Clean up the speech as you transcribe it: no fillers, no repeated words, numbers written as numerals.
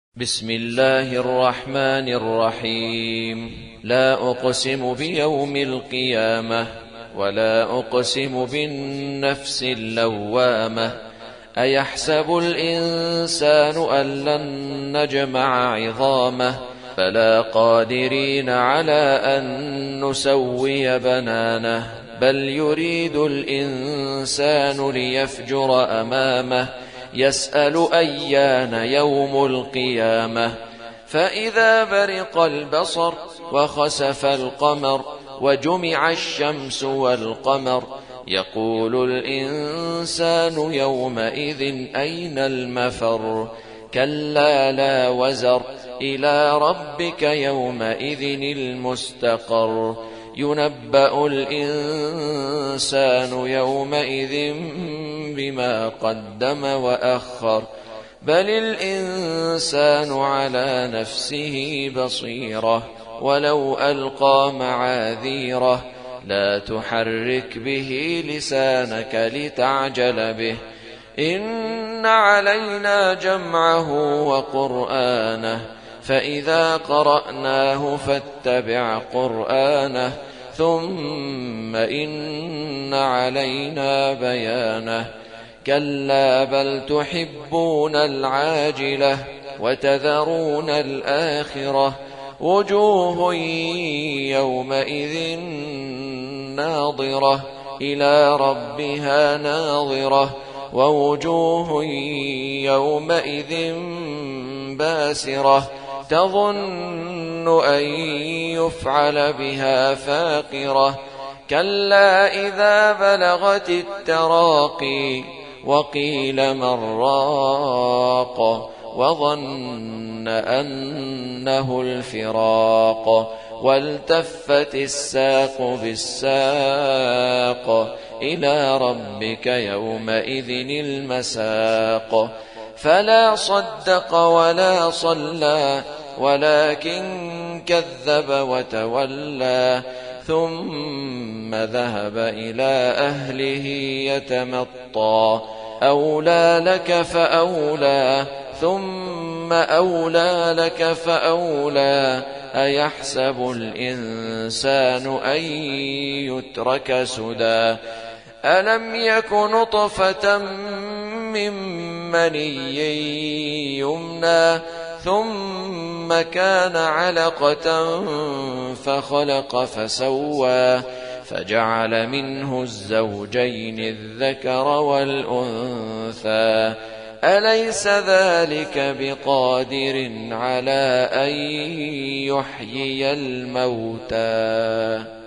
بسم الله الرحمن الرحيم. لا أقسم بيوم القيامة ولا أقسم بالنفس اللوامة. أيحسب الإنسان أن لن نجمع عظامه بلى قادرين على أن نسوي بنانه بل يريد الإنسان ليفجر أمامه يسأل أيان يوم القيامة. فإذا برق البصر وخسف القمر وجمع الشمس والقمر يقول الإنسان يومئذ أين المفر. كلا لا وزر إلى ربك يومئذ المستقر. ينبأ الإنسان يومئذ بما قدم وأخر بل الإنسان على نفسه بصيرة ولو ألقى معاذيره. لا تحرك به لسانك لتعجل به إن علينا جمعه وقرآنه فإذا قرأناه فاتبع قرآنه ثم إن علينا بيانه. كلا بل تحبون العاجلة وتذرون الآخرة. وجوه يومئذ ناظرة إلى ربها ناظرة ووجوه يومئذ باسرة تظن أن يفعل بها فاقرة. كلا إذا بلغت التراقي وقيل من راق وظن أنه الفراق والتفت الساق بالساق إلى ربك يومئذ المساق. فلا صدق ولا صلى ولكن كذب وتولى ثم ذهب إلى أهله يتمطى. أولى لك فأولى ثم أولى لك فأولى. أيحسب الإنسان أن يترك سدى. ألم يك نطفة من مني يمنى ثم كان علقة فخلق فسوى فجعل منه الزوجين الذكر والأنثى. أليس ذلك بقادر على أن يحيي الموتى.